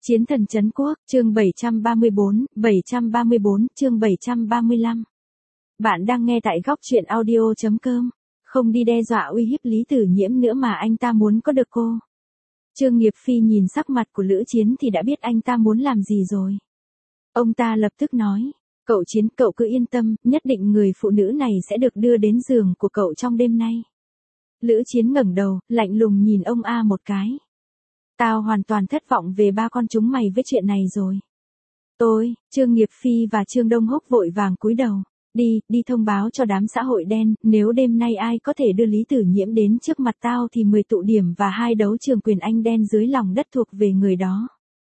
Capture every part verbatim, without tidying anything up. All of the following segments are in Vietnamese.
Chiến thần trấn quốc, chương bảy trăm ba mươi bốn, bảy trăm ba mươi bốn, chương bảy trăm ba mươi lăm. Bạn đang nghe tại góc truyện audio chấm com. Không đi đe dọa uy hiếp Lý Tử Nhiễm nữa mà anh ta muốn có được cô. Trương Nghiệp Phi nhìn sắc mặt của Lữ Chiến thì đã biết anh ta muốn làm gì rồi. Ông ta lập tức nói, cậu Chiến, cậu cứ yên tâm, nhất định người phụ nữ này sẽ được đưa đến giường của cậu trong đêm nay. Lữ Chiến ngẩng đầu, lạnh lùng nhìn ông A một cái. Tao hoàn toàn thất vọng về ba con chúng mày với chuyện này rồi. Tôi, Trương Nghiệp Phi và Trương Đông Húc vội vàng cúi đầu. Đi, đi thông báo cho đám xã hội đen, nếu đêm nay ai có thể đưa Lý Tử Nhiễm đến trước mặt tao thì mười tụ điểm và hai đấu trường quyền Anh đen dưới lòng đất thuộc về người đó.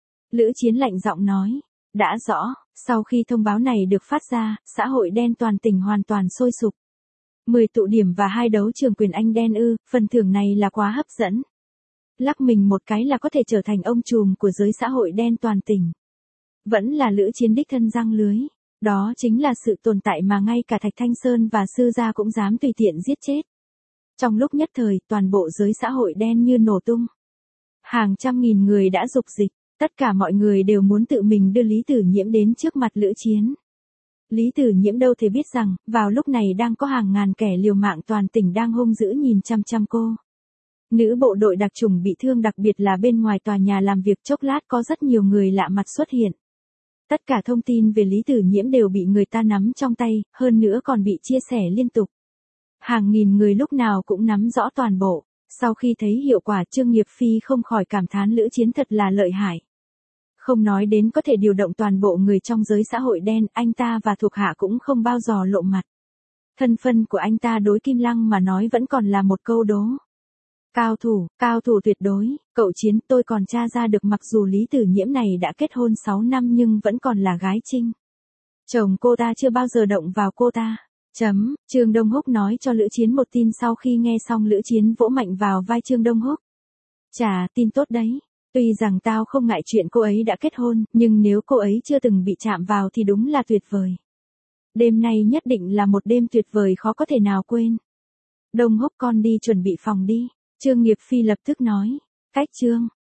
Lữ Chiến lạnh giọng nói, đã rõ, sau khi thông báo này được phát ra, xã hội đen toàn tỉnh hoàn toàn sôi sục. mười tụ điểm và hai đấu trường quyền Anh đen ư, phần thưởng này là quá hấp dẫn. Lắc mình một cái là có thể trở thành ông trùm của giới xã hội đen toàn tỉnh. Vẫn là Lữ Chiến đích thân giăng lưới. Đó chính là sự tồn tại mà ngay cả Thạch Thanh Sơn và Sư Gia cũng dám tùy tiện giết chết. Trong lúc nhất thời, toàn bộ giới xã hội đen như nổ tung. Hàng trăm nghìn người đã dục dịch, tất cả mọi người đều muốn tự mình đưa Lý Tử Nhiễm đến trước mặt Lữ Chiến. Lý Tử Nhiễm đâu thể biết rằng, vào lúc này đang có hàng ngàn kẻ liều mạng toàn tỉnh đang hung dữ nhìn chăm chăm cô. Nữ bộ đội đặc chủng bị thương, đặc biệt là bên ngoài tòa nhà làm việc, chốc lát có rất nhiều người lạ mặt xuất hiện. Tất cả thông tin về Lý Tử Nhiễm đều bị người ta nắm trong tay, hơn nữa còn bị chia sẻ liên tục. Hàng nghìn người lúc nào cũng nắm rõ toàn bộ. Sau khi thấy hiệu quả, Trương Nghiệp Phi không khỏi cảm thán Lữ Chiến thật là lợi hại. Không nói đến có thể điều động toàn bộ người trong giới xã hội đen, anh ta và thuộc hạ cũng không bao giờ lộ mặt. Thân phận của anh ta đối Kim Lăng mà nói vẫn còn là một câu đố. Cao thủ, cao thủ tuyệt đối, cậu Chiến, tôi còn tra ra được mặc dù Lý Tử Nhiễm này đã kết hôn sáu năm nhưng vẫn còn là gái trinh. Chồng cô ta chưa bao giờ động vào cô ta. Chấm, Trương Đông Húc nói cho Lữ Chiến một tin. Sau khi nghe xong, Lữ Chiến vỗ mạnh vào vai Trương Đông Húc. Chà, tin tốt đấy. Tuy rằng tao không ngại chuyện cô ấy đã kết hôn, nhưng nếu cô ấy chưa từng bị chạm vào thì đúng là tuyệt vời. Đêm nay nhất định là một đêm tuyệt vời khó có thể nào quên. Đông Húc, con đi chuẩn bị phòng đi. Trương Nghiệp Phi lập tức nói. Cách Trương,